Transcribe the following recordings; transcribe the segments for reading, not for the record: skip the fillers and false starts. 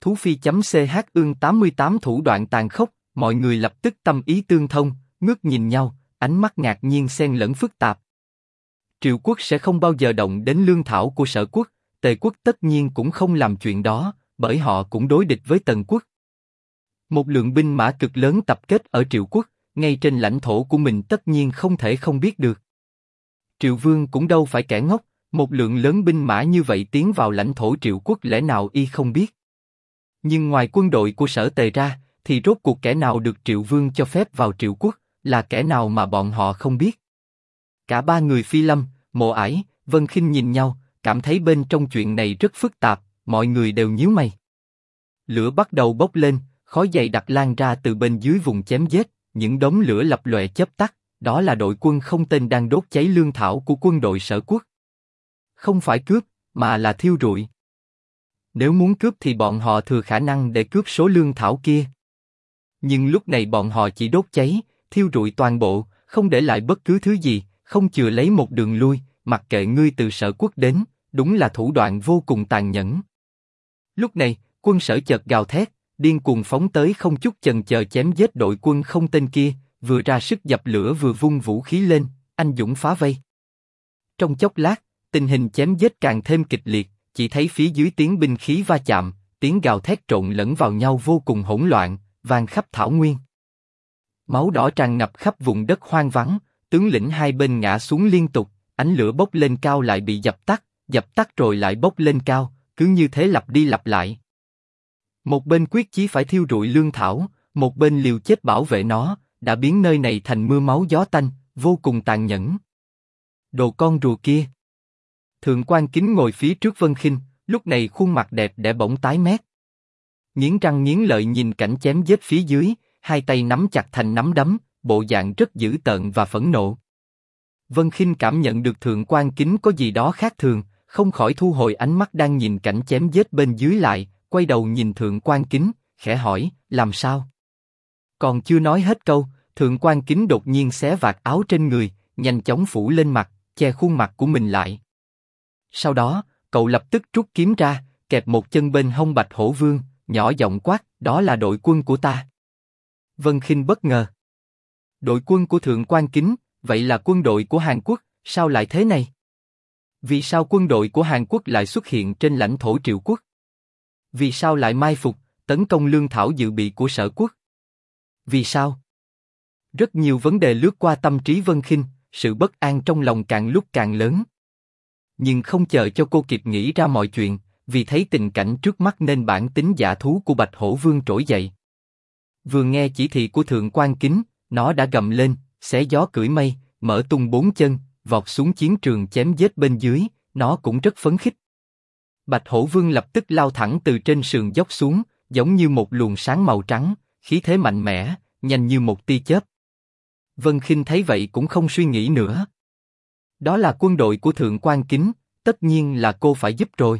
Thú phi.ch ương 88 thủ đoạn tàn khốc, mọi người lập tức tâm ý tương thông, ngước nhìn nhau, ánh mắt ngạc nhiên xen lẫn phức tạp. Triệu quốc sẽ không bao giờ động đến lương thảo của Sở quốc, Tề quốc tất nhiên cũng không làm chuyện đó, bởi họ cũng đối địch với Tần quốc. Một lượng binh mã cực lớn tập kết ở Triệu quốc, ngay trên lãnh thổ của mình tất nhiên không thể không biết được. Triệu Vương cũng đâu phải kẻ ngốc, một lượng lớn binh mã như vậy tiến vào lãnh thổ Triệu quốc lẽ nào y không biết. Nhưng ngoài quân đội của Sở Tề ra, thì rốt cuộc kẻ nào được Triệu Vương cho phép vào Triệu quốc, là kẻ nào mà bọn họ không biết. Cả ba người Phi Lâm, Mộ Ải, Vân Khinh nhìn nhau, cảm thấy bên trong chuyện này rất phức tạp, mọi người đều nhíu mày. Lửa bắt đầu bốc lên, khói dày đặc lan ra từ bên dưới vùng chém giết, những đống lửa lập lòe chớp tắt, đó là đội quân không tên đang đốt cháy lương thảo của quân đội Sở quốc. Không phải cướp, mà là thiêu rụi. Nếu muốn cướp thì bọn họ thừa khả năng để cướp số lương thảo kia. Nhưng lúc này bọn họ chỉ đốt cháy, thiêu rụi toàn bộ, không để lại bất cứ thứ gì, không chừa lấy một đường lui, mặc kệ ngươi từ Sở quốc đến, đúng là thủ đoạn vô cùng tàn nhẫn. Lúc này, quân Sở chợt gào thét, điên cuồng phóng tới không chút chần chờ chém giết đội quân không tên kia, vừa ra sức dập lửa vừa vung vũ khí lên, anh dũng phá vây. Trong chốc lát, tình hình chém giết càng thêm kịch liệt, chỉ thấy phía dưới tiếng binh khí va chạm, tiếng gào thét trộn lẫn vào nhau vô cùng hỗn loạn, vang khắp thảo nguyên. Máu đỏ tràn ngập khắp vùng đất hoang vắng, tướng lĩnh hai bên ngã xuống liên tục, ánh lửa bốc lên cao lại bị dập tắt rồi lại bốc lên cao, cứ như thế lặp đi lặp lại. Một bên quyết chí phải thiêu rụi lương thảo, một bên liều chết bảo vệ nó, đã biến nơi này thành mưa máu gió tanh, vô cùng tàn nhẫn. Đồ con rùa kia. Thượng quan Kính ngồi phía trước Vân Khinh, lúc này khuôn mặt đẹp đẽ bỗng tái mét. Nghiến răng nghiến lợi nhìn cảnh chém giết phía dưới, hai tay nắm chặt thành nắm đấm, bộ dạng rất dữ tợn và phẫn nộ. Vân Khinh cảm nhận được Thượng quan Kính có gì đó khác thường, không khỏi thu hồi ánh mắt đang nhìn cảnh chém giết bên dưới lại, quay đầu nhìn Thượng quan Kính, khẽ hỏi, làm sao? Còn chưa nói hết câu, Thượng quan Kính đột nhiên xé vạt áo trên người, nhanh chóng phủ lên mặt, che khuôn mặt của mình lại. Sau đó, cậu lập tức rút kiếm ra, kẹp một chân bên hông Bạch Hổ Vương, nhỏ giọng quát, đó là đội quân của ta. Vân Khinh bất ngờ. Đội quân của Thượng quan Kính, vậy là quân đội của Hàn Quốc, sao lại thế này? Vì sao quân đội của Hàn Quốc lại xuất hiện trên lãnh thổ Triệu quốc? Vì sao lại mai phục, tấn công lương thảo dự bị của Sở quốc? Vì sao? Rất nhiều vấn đề lướt qua tâm trí Vân Khinh, sự bất an trong lòng càng lúc càng lớn. Nhưng không chờ cho cô kịp nghĩ ra mọi chuyện, vì thấy tình cảnh trước mắt nên bản tính dã thú của Bạch Hổ Vương trỗi dậy. Vừa nghe chỉ thị của Thượng quan Kính, nó đã gầm lên, xé gió cưỡi mây, mở tung bốn chân, vọt xuống chiến trường chém giết bên dưới, nó cũng rất phấn khích. Bạch Hổ Vương lập tức lao thẳng từ trên sườn dốc xuống, giống như một luồng sáng màu trắng, khí thế mạnh mẽ, nhanh như một tia chớp. Vân Khinh thấy vậy cũng không suy nghĩ nữa. Đó là quân đội của Thượng quan Kính, tất nhiên là cô phải giúp rồi.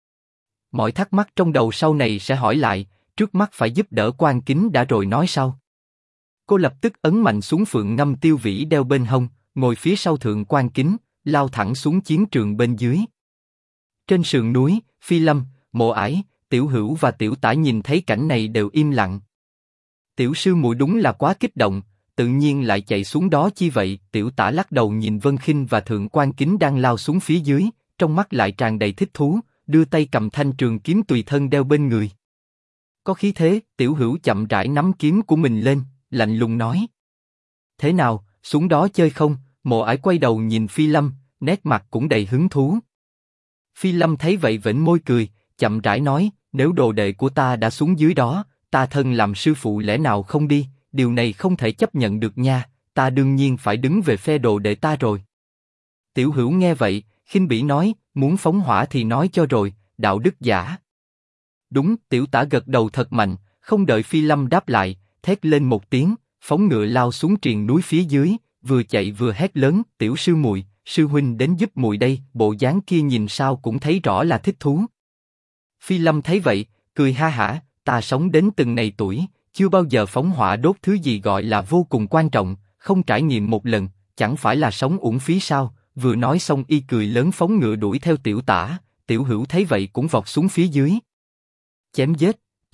Mọi thắc mắc trong đầu sau này sẽ hỏi lại, trước mắt phải giúp đỡ quan Kính đã rồi nói sau. Cô lập tức ấn mạnh xuống phượng ngâm tiêu vĩ đeo bên hông, ngồi phía sau Thượng quan Kính, lao thẳng xuống chiến trường bên dưới. Trên sườn núi, Phi Lâm, Mộ Ải, Tiểu Hữu và Tiểu Tả nhìn thấy cảnh này đều im lặng. Tiểu sư muội đúng là quá kích động, tự nhiên lại chạy xuống đó chi vậy? Tiểu Tả lắc đầu nhìn Vân Khinh và Thượng quan Kính đang lao xuống phía dưới, trong mắt lại tràn đầy thích thú, đưa tay cầm thanh trường kiếm tùy thân đeo bên người. Có khí thế, Tiểu Hữu chậm rãi nắm kiếm của mình lên, lạnh lùng nói. Thế nào, xuống đó chơi không? Mộ Ải quay đầu nhìn Phi Lâm, nét mặt cũng đầy hứng thú. Phi Lâm thấy vậy vểnh môi cười, chậm rãi nói, nếu đồ đệ của ta đã xuống dưới đó, ta thân làm sư phụ lẽ nào không đi, điều này không thể chấp nhận được nha, ta đương nhiên phải đứng về phe đồ đệ ta rồi. Tiểu Hữu nghe vậy, khinh bỉ nói, muốn phóng hỏa thì nói cho rồi, đạo đức giả. Đúng, Tiểu Tả gật đầu thật mạnh, không đợi Phi Lâm đáp lại, thét lên một tiếng, phóng ngựa lao xuống triền núi phía dưới, vừa chạy vừa hét lớn, tiểu sư muội, sư huynh đến giúp muội đây. Bộ dáng kia nhìn sao cũng thấy rõ là thích thú. Phi Lâm thấy vậy, cười ha hả, ta sống đến từng này tuổi, chưa bao giờ phóng hỏa đốt thứ gì gọi là vô cùng quan trọng, không trải nghiệm một lần, chẳng phải là sống uổng phí sao? Vừa nói xong y cười lớn phóng ngựa đuổi theo Tiểu Tả. Tiểu Hữu thấy vậy cũng vọt xuống phía dưới. Chém giết,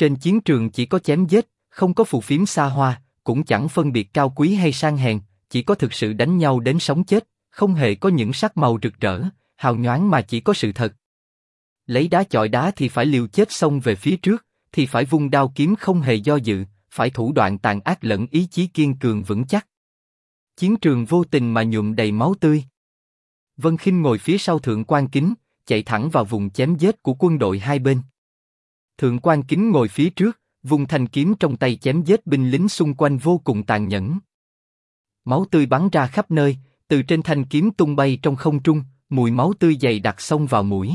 Trên chiến trường chỉ có chém giết, không có phù phiếm xa hoa, cũng chẳng phân biệt cao quý hay sang hèn, chỉ có thực sự đánh nhau đến sống chết, không hề có những sắc màu rực rỡ, hào nhoáng mà chỉ có sự thật. Lấy đá chọi đá thì phải liều chết xông về phía trước, thì phải vung đao kiếm không hề do dự, phải thủ đoạn tàn ác lẫn ý chí kiên cường vững chắc. Chiến trường vô tình mà nhuộm đầy máu tươi. Vân Khinh ngồi phía sau Thượng Quan Kính, chạy thẳng vào vùng chém giết của quân đội hai bên. Thượng Quan Kính ngồi phía trước, vung thanh kiếm trong tay chém giết binh lính xung quanh vô cùng tàn nhẫn. Máu tươi bắn ra khắp nơi, từ trên thanh kiếm tung bay trong không trung, mùi máu tươi dày đặc xông vào mũi.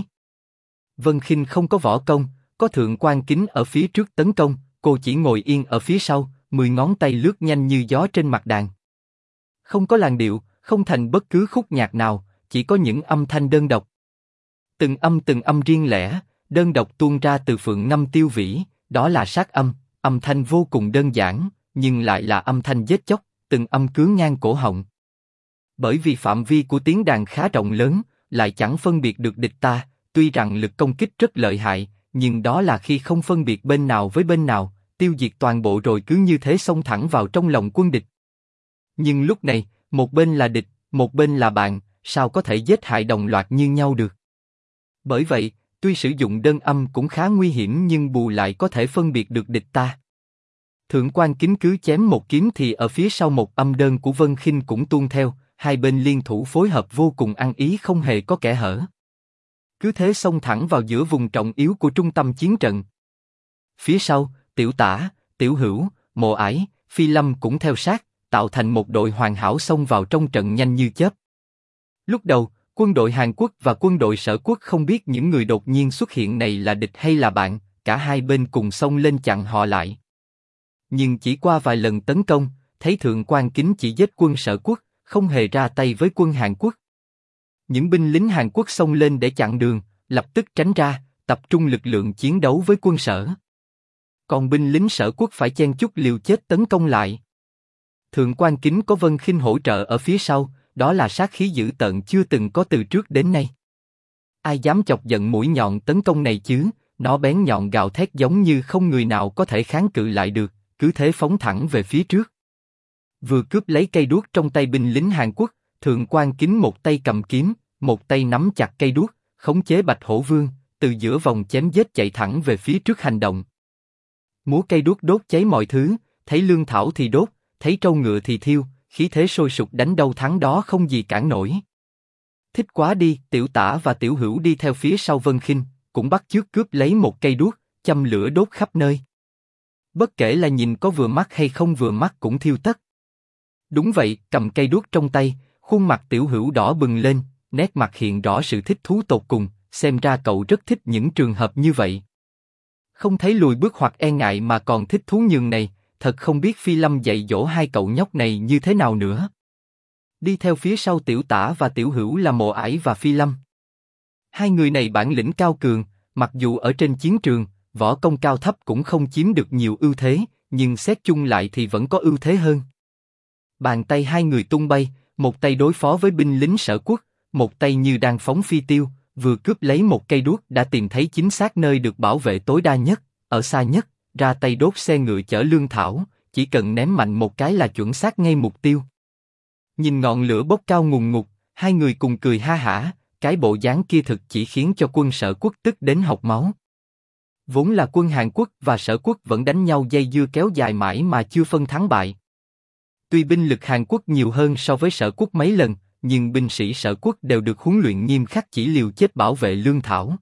Vân Khinh không có võ công, có Thượng Quan Kính ở phía trước tấn công, cô chỉ ngồi yên ở phía sau, 10 ngón tay lướt nhanh như gió trên mặt đàn. Không có làn điệu, không thành bất cứ khúc nhạc nào, chỉ có những âm thanh đơn độc. Từng âm riêng lẻ, đơn độc tuôn ra từ phượng ngâm tiêu vĩ, đó là sát âm, âm thanh vô cùng đơn giản, nhưng lại là âm thanh giết chóc, từng âm cứa ngang cổ họng. Bởi vì phạm vi của tiếng đàn khá rộng lớn, lại chẳng phân biệt được địch ta, tuy rằng lực công kích rất lợi hại, nhưng đó là khi không phân biệt bên nào với bên nào, tiêu diệt toàn bộ rồi cứ như thế xông thẳng vào trong lòng quân địch. Nhưng lúc này, một bên là địch, một bên là bạn, sao có thể giết hại đồng loạt như nhau được? Bởi vậy, tuy sử dụng đơn âm cũng khá nguy hiểm nhưng bù lại có thể phân biệt được địch ta. Thượng Quan Kính cứ chém một kiếm thì ở phía sau một âm đơn của Vân Khinh cũng tuôn theo, hai bên liên thủ phối hợp vô cùng ăn ý không hề có kẽ hở. Cứ thế xông thẳng vào giữa vùng trọng yếu của trung tâm chiến trận. Phía sau, Tiểu Tả, Tiểu Hữu, Mộ Ải, Phi Lâm cũng theo sát, tạo thành một đội hoàn hảo xông vào trong trận nhanh như chớp. Lúc đầu, quân đội Hàn Quốc và quân đội Sở Quốc không biết những người đột nhiên xuất hiện này là địch hay là bạn, cả hai bên cùng xông lên chặn họ lại. Nhưng chỉ qua vài lần tấn công, thấy Thượng Quan Kính chỉ giết quân Sở Quốc, không hề ra tay với quân Hàn Quốc. Những binh lính Hàn Quốc xông lên để chặn đường, lập tức tránh ra, tập trung lực lượng chiến đấu với quân Sở. Còn binh lính Sở Quốc phải chen chúc liều chết tấn công lại. Thượng Quan Kính có Vân Khinh hỗ trợ ở phía sau, đó là sát khí dữ tợn chưa từng có từ trước đến nay. Ai dám chọc giận mũi nhọn tấn công này chứ? Nó bén nhọn gào thét giống như không người nào có thể kháng cự lại được, cứ thế phóng thẳng về phía trước. Vừa cướp lấy cây đuốc trong tay binh lính Hàn Quốc, Thượng Quan Kính một tay cầm kiếm, một tay nắm chặt cây đuốc, khống chế Bạch Hổ Vương, từ giữa vòng chém giết chạy thẳng về phía trước hành động. Múa cây đuốc đốt cháy mọi thứ, thấy lương thảo thì đốt, thấy trâu ngựa thì thiêu, khí thế sôi sục đánh đâu thắng đó không gì cản nổi. Thích quá đi, Tiểu Tả và Tiểu Hữu đi theo phía sau Vân Khinh, cũng bắt chước cướp lấy một cây đuốc, châm lửa đốt khắp nơi. Bất kể là nhìn có vừa mắt hay không vừa mắt cũng thiêu tất. Đúng vậy, cầm cây đuốc trong tay, khuôn mặt Tiểu Hữu đỏ bừng lên, nét mặt hiện rõ sự thích thú tột cùng, xem ra cậu rất thích những trường hợp như vậy. Không thấy lùi bước hoặc e ngại mà còn thích thú nhường này, thật không biết Phi Lâm dạy dỗ hai cậu nhóc này như thế nào nữa. Đi theo phía sau Tiểu Tả và Tiểu Hữu là Mộ Ải và Phi Lâm. Hai người này bản lĩnh cao cường, mặc dù ở trên chiến trường, võ công cao thấp cũng không chiếm được nhiều ưu thế, nhưng xét chung lại thì vẫn có ưu thế hơn. Bàn tay hai người tung bay, một tay đối phó với binh lính Sở Quốc, một tay như đang phóng phi tiêu, vừa cướp lấy một cây đuốc đã tìm thấy chính xác nơi được bảo vệ tối đa nhất, ở xa nhất, ra tay đốt xe ngựa chở lương thảo, chỉ cần ném mạnh một cái là chuẩn xác ngay mục tiêu. Nhìn ngọn lửa bốc cao ngùn ngụt, hai người cùng cười ha hả, cái bộ dáng kia thực chỉ khiến cho quân Sở Quốc tức đến hộc máu. Vốn là quân Hàn Quốc và Sở Quốc vẫn đánh nhau dây dưa kéo dài mãi mà chưa phân thắng bại. Tuy binh lực Hàn Quốc nhiều hơn so với Sở Quốc mấy lần, nhưng binh sĩ Sở Quốc đều được huấn luyện nghiêm khắc chỉ liều chết bảo vệ lương thảo.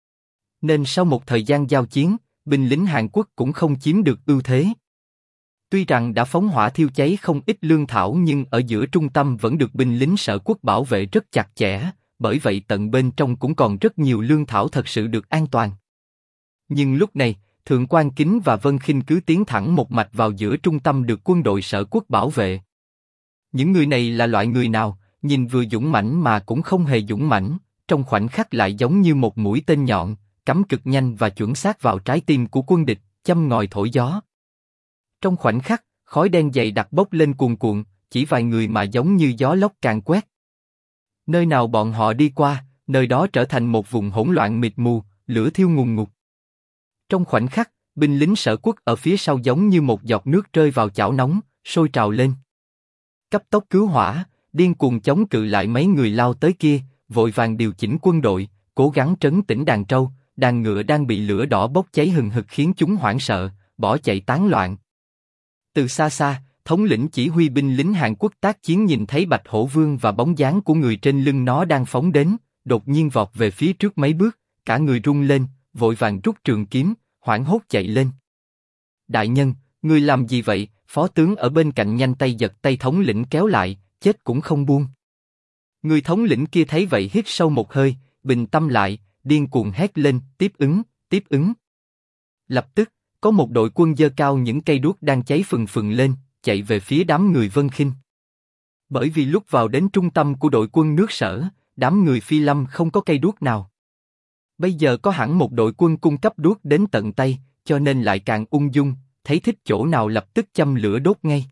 Nên sau một thời gian giao chiến, binh lính Hàn Quốc cũng không chiếm được ưu thế. Tuy rằng đã phóng hỏa thiêu cháy không ít lương thảo nhưng ở giữa trung tâm vẫn được binh lính Sở Quốc bảo vệ rất chặt chẽ, bởi vậy tận bên trong cũng còn rất nhiều lương thảo thật sự được an toàn. Nhưng lúc này, Thượng Quan Kính và Vân Khinh cứ tiến thẳng một mạch vào giữa trung tâm được quân đội Sở Quốc bảo vệ. Những người này là loại người nào, nhìn vừa dũng mãnh mà cũng không hề dũng mãnh, trong khoảnh khắc lại giống như một mũi tên nhọn, cắm cực nhanh và chuẩn xác vào trái tim của quân địch, châm ngòi thổi gió. Trong khoảnh khắc, khói đen dày đặc bốc lên cuồn cuộn, chỉ vài người mà giống như gió lốc càn quét. Nơi nào bọn họ đi qua, nơi đó trở thành một vùng hỗn loạn mịt mù, lửa thiêu ngùn ngụt. Trong khoảnh khắc, binh lính Sở Quốc ở phía sau giống như một giọt nước rơi vào chảo nóng, sôi trào lên. Cấp tốc cứu hỏa, điên cuồng chống cự lại mấy người lao tới kia, vội vàng điều chỉnh quân đội, cố gắng trấn tĩnh đàn trâu, đàn ngựa đang bị lửa đỏ bốc cháy hừng hực khiến chúng hoảng sợ, bỏ chạy tán loạn. Từ xa xa, thống lĩnh chỉ huy binh lính Hàn Quốc tác chiến nhìn thấy Bạch Hổ Vương và bóng dáng của người trên lưng nó đang phóng đến, đột nhiên vọt về phía trước mấy bước, cả người rung lên, vội vàng rút trường kiếm, hoảng hốt chạy lên. Đại nhân, người làm gì vậy? Phó tướng ở bên cạnh nhanh tay giật tay thống lĩnh kéo lại, chết cũng không buông. Người thống lĩnh kia thấy vậy hít sâu một hơi, bình tâm lại, điên cuồng hét lên, tiếp ứng, tiếp ứng. Lập tức, có một đội quân giơ cao những cây đuốc đang cháy phừng phừng lên, chạy về phía đám người Vân Khinh. Bởi vì lúc vào đến trung tâm của đội quân nước Sở, đám người Phi Lâm không có cây đuốc nào. Bây giờ có hẳn một đội quân cung cấp đuốc đến tận tay, cho nên lại càng ung dung, thấy thích chỗ nào lập tức châm lửa đốt ngay.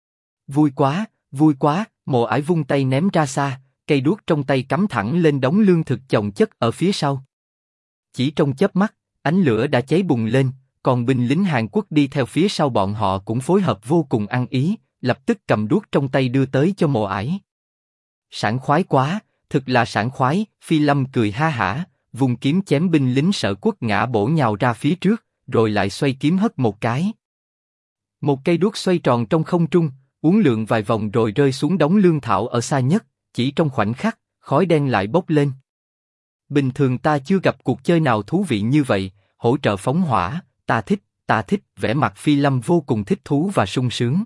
Vui quá, Mộ Ải vung tay ném ra xa, cây đuốc trong tay cắm thẳng lên đống lương thực chồng chất ở phía sau. Chỉ trong chớp mắt, ánh lửa đã cháy bùng lên, còn binh lính Hàn Quốc đi theo phía sau bọn họ cũng phối hợp vô cùng ăn ý, lập tức cầm đuốc trong tay đưa tới cho Mộ Ải. Sảng khoái quá, thực là sảng khoái, Phi Lâm cười ha hả, vùng kiếm chém binh lính Sở Quốc ngã bổ nhào ra phía trước, rồi lại xoay kiếm hất một cái. Một cây đuốc xoay tròn trong không trung, uốn lượn vài vòng rồi rơi xuống đống lương thảo ở xa nhất, chỉ trong khoảnh khắc, khói đen lại bốc lên. Bình thường ta chưa gặp cuộc chơi nào thú vị như vậy, hỗ trợ phóng hỏa, ta thích, vẻ mặt Phi Lâm vô cùng thích thú và sung sướng.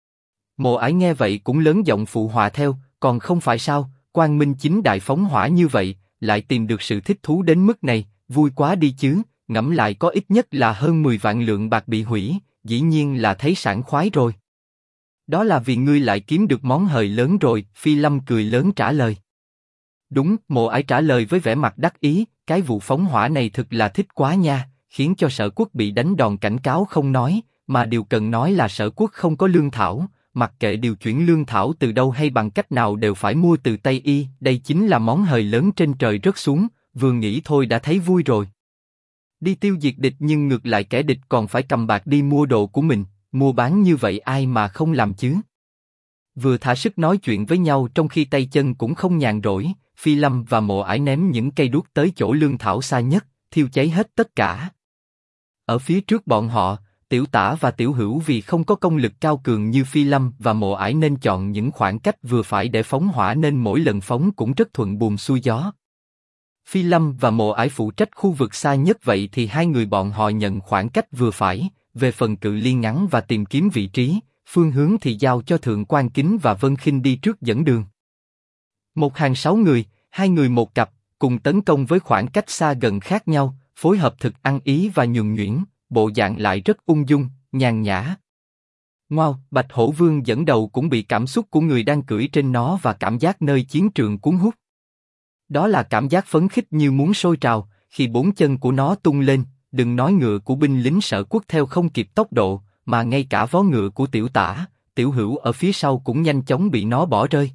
Mộ Ải nghe vậy cũng lớn giọng phụ họa theo, còn không phải sao, quang minh chính đại phóng hỏa như vậy, lại tìm được sự thích thú đến mức này, vui quá đi chứ, ngẫm lại có ít nhất là hơn 10 vạn lượng bạc bị hủy, dĩ nhiên là thấy sảng khoái rồi. Đó là vì ngươi lại kiếm được món hời lớn rồi, Phi Lâm cười lớn trả lời. Đúng, Mộ Ải trả lời với vẻ mặt đắc ý, cái vụ phóng hỏa này thực là thích quá nha, khiến cho Sở Quốc bị đánh đòn cảnh cáo không nói, mà điều cần nói là Sở Quốc không có lương thảo, mặc kệ điều chuyển lương thảo từ đâu hay bằng cách nào đều phải mua từ Tây Y, đây chính là món hời lớn trên trời rớt xuống, vừa nghĩ thôi đã thấy vui rồi. Đi tiêu diệt địch nhưng ngược lại kẻ địch còn phải cầm bạc đi mua đồ của mình, mua bán như vậy ai mà không làm chứ? Vừa thả sức nói chuyện với nhau trong khi tay chân cũng không nhàn rỗi, Phi Lâm và Mộ Ải ném những cây đuốc tới chỗ lương thảo xa nhất, thiêu cháy hết tất cả. Ở phía trước bọn họ, Tiểu Tả và Tiểu Hữu vì không có công lực cao cường như Phi Lâm và Mộ Ải nên chọn những khoảng cách vừa phải để phóng hỏa nên mỗi lần phóng cũng rất thuận buồm xuôi gió. Phi Lâm và Mộ Ải phụ trách khu vực xa nhất vậy thì hai người bọn họ nhận khoảng cách vừa phải, về phần cự ly ngắn và tìm kiếm vị trí, phương hướng thì giao cho Thượng Quan Kính và Vân Khinh đi trước dẫn đường. Một hàng 6 người, hai người một cặp, cùng tấn công với khoảng cách xa gần khác nhau, phối hợp thực ăn ý và nhuần nhuyễn, bộ dạng lại rất ung dung, nhàn nhã. Ngoao, Bạch Hổ Vương dẫn đầu cũng bị cảm xúc của người đang cưỡi trên nó và cảm giác nơi chiến trường cuốn hút. Đó là cảm giác phấn khích như muốn sôi trào, khi bốn chân của nó tung lên, đừng nói ngựa của binh lính Sở Quốc theo không kịp tốc độ, mà ngay cả vó ngựa của Tiểu Tả, Tiểu Hữu ở phía sau cũng nhanh chóng bị nó bỏ rơi.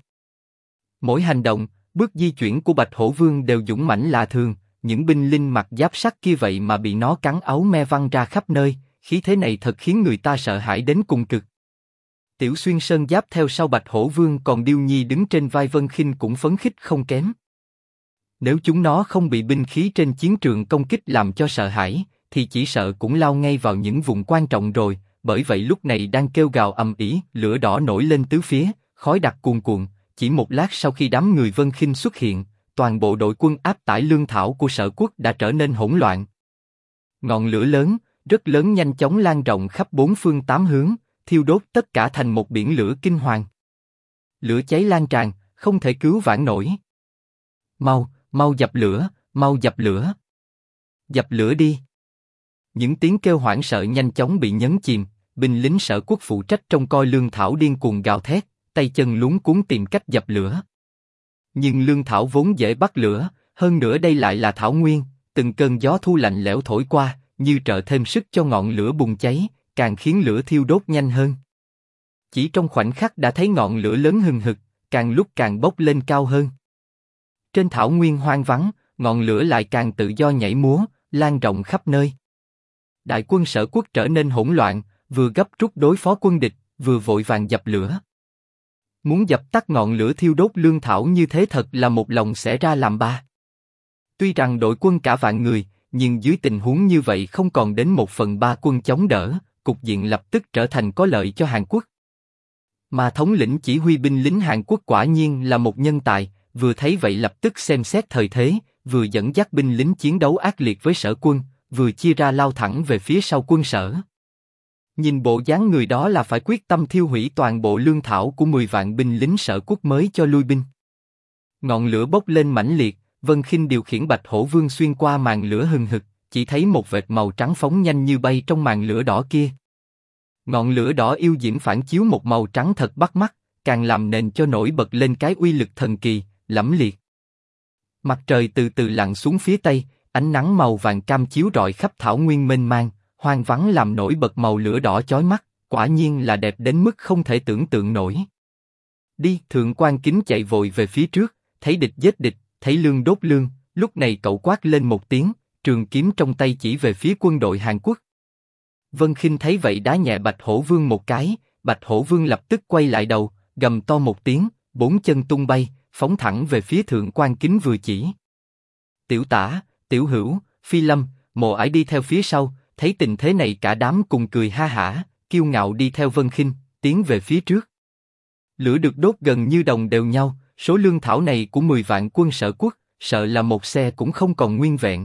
Mỗi hành động, bước di chuyển của Bạch Hổ Vương đều dũng mãnh lạ thường, những binh lính mặc giáp sắt kia vậy mà bị nó cắn áo me văng ra khắp nơi, khí thế này thật khiến người ta sợ hãi đến cùng cực. Tiểu Xuyên Sơn Giáp theo sau Bạch Hổ Vương còn Điêu Nhi đứng trên vai Vân Khinh cũng phấn khích không kém. Nếu chúng nó không bị binh khí trên chiến trường công kích làm cho sợ hãi, thì chỉ sợ cũng lao ngay vào những vùng quan trọng rồi, bởi vậy lúc này đang kêu gào ầm ĩ, lửa đỏ nổi lên tứ phía, khói đặc cuồn cuộn, chỉ một lát sau khi đám người Vân Khinh xuất hiện, toàn bộ đội quân áp tải lương thảo của Sở Quốc đã trở nên hỗn loạn. Ngọn lửa lớn, rất lớn nhanh chóng lan rộng khắp bốn phương tám hướng, thiêu đốt tất cả thành một biển lửa kinh hoàng. Lửa cháy lan tràn, không thể cứu vãn nổi. Mau dập lửa, mau dập lửa. Dập lửa đi. Những tiếng kêu hoảng sợ nhanh chóng bị nhấn chìm, binh lính Sở Quốc phụ trách trông coi lương thảo điên cuồng gào thét, tay chân luống cuống tìm cách dập lửa. Nhưng lương thảo vốn dễ bắt lửa, hơn nữa đây lại là thảo nguyên, từng cơn gió thu lạnh lẽo thổi qua, như trợ thêm sức cho ngọn lửa bùng cháy, càng khiến lửa thiêu đốt nhanh hơn. Chỉ trong khoảnh khắc đã thấy ngọn lửa lớn hừng hực, càng lúc càng bốc lên cao hơn. Trên thảo nguyên hoang vắng, ngọn lửa lại càng tự do nhảy múa, lan rộng khắp nơi. Đại quân Sở Quốc trở nên hỗn loạn, vừa gấp rút đối phó quân địch, vừa vội vàng dập lửa. Muốn dập tắt ngọn lửa thiêu đốt lương thảo như thế thật là một lòng xẻ ra làm ba. Tuy rằng đội quân cả vạn người, nhưng dưới tình huống như vậy không còn đến 1/3 quân chống đỡ, cục diện lập tức trở thành có lợi cho Hàn Quốc. Mà thống lĩnh chỉ huy binh lính Hàn Quốc quả nhiên là một nhân tài, vừa thấy vậy lập tức xem xét thời thế, vừa dẫn dắt binh lính chiến đấu ác liệt với Sở quân, vừa chia ra lao thẳng về phía sau quân Sở. Nhìn bộ dáng người đó là phải quyết tâm thiêu hủy toàn bộ lương thảo của 10 vạn binh lính Sở Quốc mới cho lui binh. Ngọn lửa bốc lên mãnh liệt, Vân Khinh điều khiển Bạch Hổ Vương xuyên qua màn lửa hừng hực, chỉ thấy một vệt màu trắng phóng nhanh như bay trong màn lửa đỏ kia. Ngọn lửa đỏ yêu diễm phản chiếu một màu trắng thật bắt mắt, càng làm nền cho nổi bật lên cái uy lực thần kỳ, lẫm liệt. Mặt trời từ từ lặn xuống phía tây, ánh nắng màu vàng cam chiếu rọi khắp thảo nguyên mênh mang, hoang vắng làm nổi bật màu lửa đỏ chói mắt, quả nhiên là đẹp đến mức không thể tưởng tượng nổi. Đi, Thượng quan Kính chạy vội về phía trước, thấy địch giết địch, thấy lương đốt lương, lúc này cậu quát lên một tiếng, trường kiếm trong tay chỉ về phía quân đội Hàn Quốc. Vân Khinh thấy vậy đá nhẹ Bạch Hổ Vương một cái, Bạch Hổ Vương lập tức quay lại đầu, gầm to một tiếng, 4 chân tung bay, phóng thẳng về phía Thượng quan Kính vừa chỉ. Tiểu Tả, Tiểu Hữu, Phi Lâm, Mộ Ải đi theo phía sau, thấy tình thế này cả đám cùng cười ha hả, kiêu ngạo đi theo Vân Khinh, tiến về phía trước. Lửa được đốt gần như đồng đều nhau, số lương thảo này của 10 vạn quân Sở Quốc, sợ là một xe cũng không còn nguyên vẹn.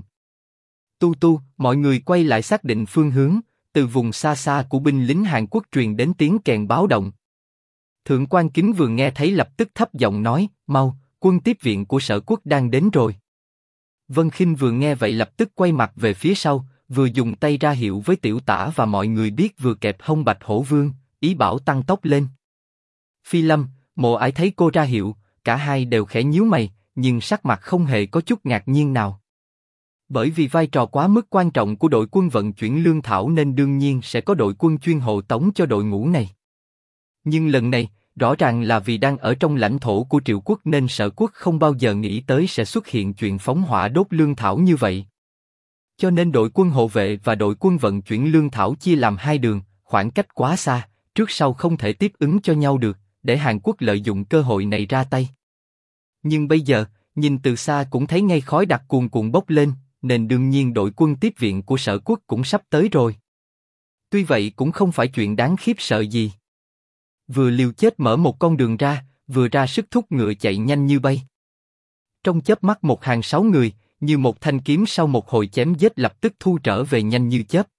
Tu, mọi người quay lại xác định phương hướng, từ vùng xa xa của binh lính Hàn Quốc truyền đến tiếng kèn báo động. Thượng quan Kính vừa nghe thấy lập tức thấp giọng nói, mau, quân tiếp viện của Sở Quốc đang đến rồi. Vân Khinh vừa nghe vậy lập tức quay mặt về phía sau, vừa dùng tay ra hiệu với Tiểu Tả và mọi người biết vừa kẹp hông Bạch Hổ Vương, ý bảo tăng tốc lên. Phi Lâm, Mộ Ải thấy cô ra hiệu, cả hai đều khẽ nhíu mày, nhưng sắc mặt không hề có chút ngạc nhiên nào. Bởi vì vai trò quá mức quan trọng của đội quân vận chuyển lương thảo nên đương nhiên sẽ có đội quân chuyên hộ tống cho đội ngũ này. Nhưng lần này, rõ ràng là vì đang ở trong lãnh thổ của Triệu Quốc nên Sở Quốc không bao giờ nghĩ tới sẽ xuất hiện chuyện phóng hỏa đốt lương thảo như vậy. Cho nên đội quân hộ vệ và đội quân vận chuyển lương thảo chia làm hai đường, khoảng cách quá xa, trước sau không thể tiếp ứng cho nhau được, để Hàn Quốc lợi dụng cơ hội này ra tay. Nhưng bây giờ, nhìn từ xa cũng thấy ngay khói đặc cuồn cuộn bốc lên, nên đương nhiên đội quân tiếp viện của Sở Quốc cũng sắp tới rồi. Tuy vậy cũng không phải chuyện đáng khiếp sợ gì. Vừa liều chết mở một con đường ra, vừa ra sức thúc ngựa chạy nhanh như bay. Trong chớp mắt một hàng 6 người, như một thanh kiếm sau một hồi chém giết lập tức thu trở về nhanh như chớp.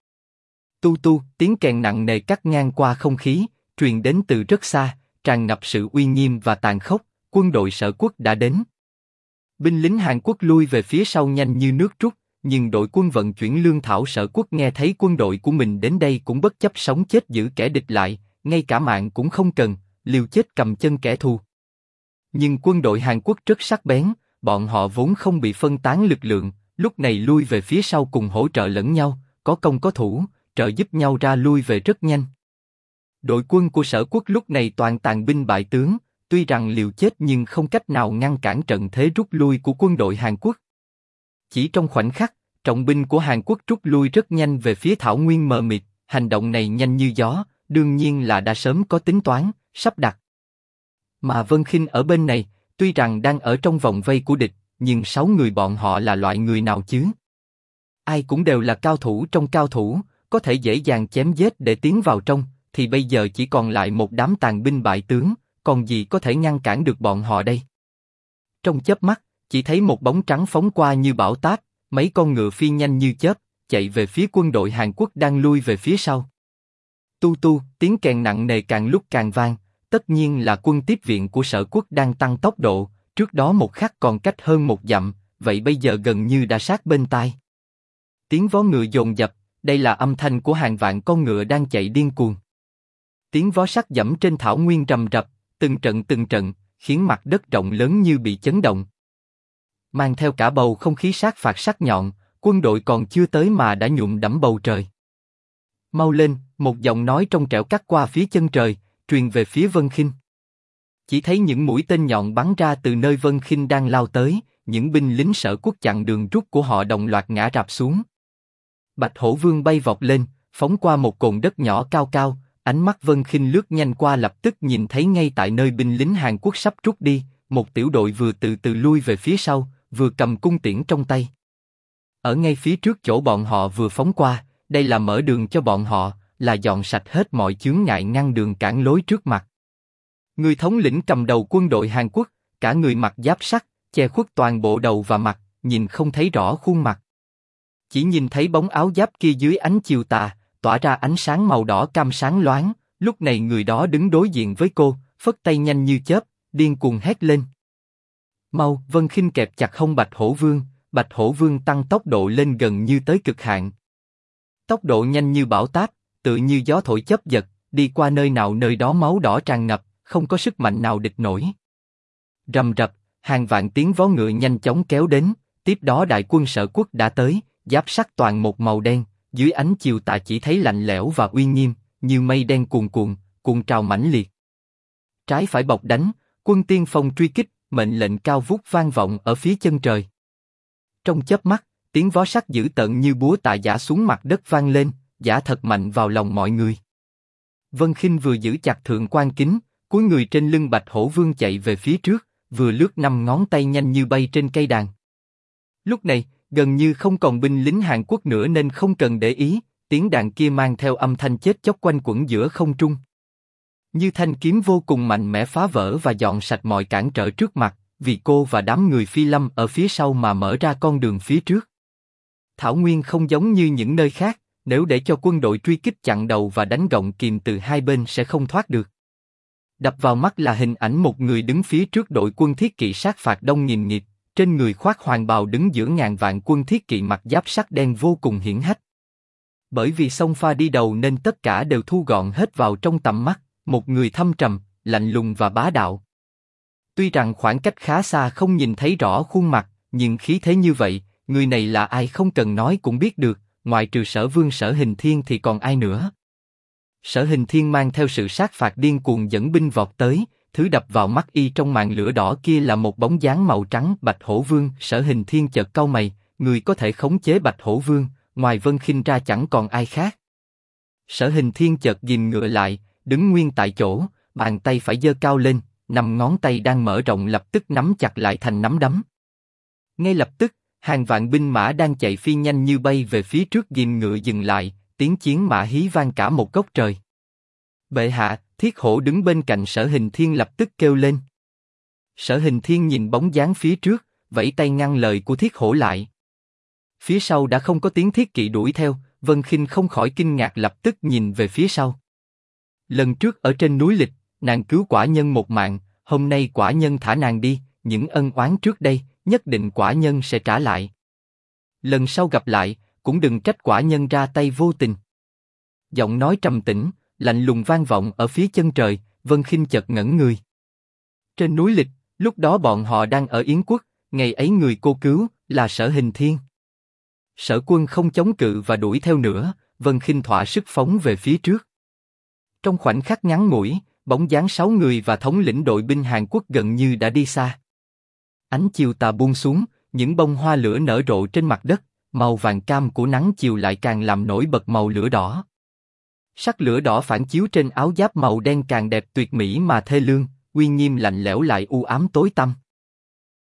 Tu, tiếng kèn nặng nề cắt ngang qua không khí, truyền đến từ rất xa, tràn ngập sự uy nghiêm và tàn khốc. Quân đội Sở Quốc đã đến. Binh lính Hàn Quốc lui về phía sau nhanh như nước rút, nhưng đội quân vận chuyển lương thảo Sở Quốc nghe thấy quân đội của mình đến đây cũng bất chấp sống chết giữ kẻ địch lại, ngay cả mạng cũng không cần, liều chết cầm chân kẻ thù. Nhưng quân đội Hàn Quốc rất sắc bén, bọn họ vốn không bị phân tán lực lượng, lúc này lui về phía sau cùng hỗ trợ lẫn nhau, có công có thủ, trợ giúp nhau ra lui về rất nhanh. Đội quân của Sở Quốc lúc này toàn tàn binh bại tướng, tuy rằng liều chết nhưng không cách nào ngăn cản trận thế rút lui của quân đội Hàn Quốc. Chỉ trong khoảnh khắc, trọng binh của Hàn Quốc rút lui rất nhanh về phía thảo nguyên mờ mịt, hành động này nhanh như gió, đương nhiên là đã sớm có tính toán, sắp đặt. Mà Vân Khinh ở bên này, tuy rằng đang ở trong vòng vây của địch, nhưng 6 người bọn họ là loại người nào chứ? Ai cũng đều là cao thủ trong cao thủ, có thể dễ dàng chém giết để tiến vào trong, thì bây giờ chỉ còn lại một đám tàn binh bại tướng, còn gì có thể ngăn cản được bọn họ đây? Trong chớp mắt, chỉ thấy một bóng trắng phóng qua như bão táp, mấy con ngựa phi nhanh như chớp, chạy về phía quân đội Hàn Quốc đang lui về phía sau. Tu, tiếng kèn nặng nề càng lúc càng vang, tất nhiên là quân tiếp viện của Sở Quốc đang tăng tốc độ, trước đó một khắc còn cách hơn 1 dặm, vậy bây giờ gần như đã sát bên tai. Tiếng vó ngựa dồn dập, đây là âm thanh của hàng vạn con ngựa đang chạy điên cuồng. Tiếng vó sắt giẫm trên thảo nguyên rầm rập, từng trận, khiến mặt đất rộng lớn như bị chấn động. Mang theo cả bầu không khí sát phạt sắc nhọn, quân đội còn chưa tới mà đã nhuộm đẫm bầu trời. Mau lên, một giọng nói trong trẻo cắt qua phía chân trời, truyền về phía Vân Khinh. Chỉ thấy những mũi tên nhọn bắn ra từ nơi Vân Khinh đang lao tới, những binh lính Sở Quốc chặn đường rút của họ đồng loạt ngã rạp xuống. Bạch Hổ Vương bay vọt lên, phóng qua một cồn đất nhỏ cao cao, ánh mắt Vân Khinh lướt nhanh qua lập tức nhìn thấy ngay tại nơi binh lính Hàn Quốc sắp rút đi, một tiểu đội vừa từ từ lui về phía sau, vừa cầm cung tiễn trong tay. Ở ngay phía trước chỗ bọn họ vừa phóng qua, đây là mở đường cho bọn họ, là dọn sạch hết mọi chướng ngại ngăn đường cản lối trước mặt. Người thống lĩnh cầm đầu quân đội Hàn Quốc, cả người mặc giáp sắt, che khuất toàn bộ đầu và mặt, nhìn không thấy rõ khuôn mặt. Chỉ nhìn thấy bóng áo giáp kia dưới ánh chiều tà, tỏa ra ánh sáng màu đỏ cam sáng loáng, lúc này người đó đứng đối diện với cô, phất tay nhanh như chớp, điên cuồng hét lên. Mau! Vân Khinh kẹp chặt hông Bạch Hổ Vương tăng tốc độ lên gần như tới cực hạn. Tốc độ nhanh như bão táp, tự như gió thổi chớp giật, đi qua nơi nào nơi đó máu đỏ tràn ngập, không có sức mạnh nào địch nổi. Rầm rập, hàng vạn tiếng vó ngựa nhanh chóng kéo đến, tiếp đó đại quân Sở Quốc đã tới, giáp sắt toàn một màu đen, dưới ánh chiều tà chỉ thấy lạnh lẽo và uy nghiêm, như mây đen cuồn trào mãnh liệt. Trái phải bọc đánh, quân tiên phong truy kích, mệnh lệnh cao vút vang vọng ở phía chân trời. Trong chớp mắt, tiếng vó sắt dữ tợn như búa tạ giã xuống mặt đất vang lên, giã thật mạnh vào lòng mọi người. Vân Khinh vừa giữ chặt thượng quan kính, cúi người trên lưng Bạch Hổ Vương chạy về phía trước, vừa lướt 5 ngón tay nhanh như bay trên cây đàn. Lúc này, gần như không còn binh lính Hàn Quốc nữa nên không cần để ý, tiếng đàn kia mang theo âm thanh chết chóc quanh quẩn giữa không trung. Như thanh kiếm vô cùng mạnh mẽ phá vỡ và dọn sạch mọi cản trở trước mặt, vì cô và đám người Phi Lâm ở phía sau mà mở ra con đường phía trước. Thảo Nguyên không giống như những nơi khác, nếu để cho quân đội truy kích chặn đầu và đánh gọng kìm từ hai bên sẽ không thoát được. Đập vào mắt là hình ảnh một người đứng phía trước đội quân thiết kỵ sát phạt đông nghìn nghịt, trên người khoác hoàng bào đứng giữa ngàn vạn quân thiết kỵ mặc giáp sắt đen vô cùng hiển hách. Bởi vì xông pha đi đầu nên tất cả đều thu gọn hết vào trong tầm mắt, một người thâm trầm, lạnh lùng và bá đạo. Tuy rằng khoảng cách khá xa không nhìn thấy rõ khuôn mặt, nhưng khí thế như vậy, người này là ai không cần nói cũng biết được, ngoài trừ Sở Vương Sở Hình Thiên thì còn ai nữa. Sở Hình Thiên mang theo sự sát phạt điên cuồng dẫn binh vọt tới, thứ đập vào mắt y trong màn lửa đỏ kia là một bóng dáng màu trắng. Bạch Hổ Vương. Sở Hình Thiên chợt cau mày, người có thể khống chế Bạch Hổ Vương, ngoài Vân Khinh ra chẳng còn ai khác. Sở Hình Thiên chợt ghìm ngựa lại, đứng nguyên tại chỗ, bàn tay phải giơ cao lên, 5 ngón tay đang mở rộng lập tức nắm chặt lại thành nắm đấm. Ngay lập tức, hàng vạn binh mã đang chạy phi nhanh như bay về phía trước ghìm ngựa dừng lại, tiếng chiến mã hí vang cả một góc trời. Bệ hạ! Thiết Hổ đứng bên cạnh Sở Hình Thiên lập tức kêu lên. Sở Hình Thiên nhìn bóng dáng phía trước, vẫy tay ngăn lời của Thiết Hổ lại. Phía sau đã không có tiếng thiết kỵ đuổi theo, Vân Khinh không khỏi kinh ngạc lập tức nhìn về phía sau. Lần trước ở trên núi Lịch, nàng cứu quả nhân một mạng, hôm nay quả nhân thả nàng đi, những ân oán trước đây, nhất định quả nhân sẽ trả lại. Lần sau gặp lại, cũng đừng trách quả nhân ra tay vô tình. Giọng nói trầm tĩnh, lạnh lùng vang vọng ở phía chân trời, Vân Khinh chợt ngẩn người. Trên núi Lịch, lúc đó bọn họ đang ở Yến Quốc, ngày ấy người cô cứu là Sở Hình Thiên. Sở Quân không chống cự và đuổi theo nữa, Vân Khinh thỏa sức phóng về phía trước. Trong khoảnh khắc ngắn ngủi, bóng dáng 6 người và thống lĩnh đội binh Hàn Quốc gần như đã đi xa. Ánh chiều tà buông xuống, những bông hoa lửa nở rộ trên mặt đất, màu vàng cam của nắng chiều lại càng làm nổi bật màu lửa đỏ. Sắc lửa đỏ phản chiếu trên áo giáp màu đen càng đẹp tuyệt mỹ mà thê lương, uy nghiêm lạnh lẽo lại u ám tối tăm.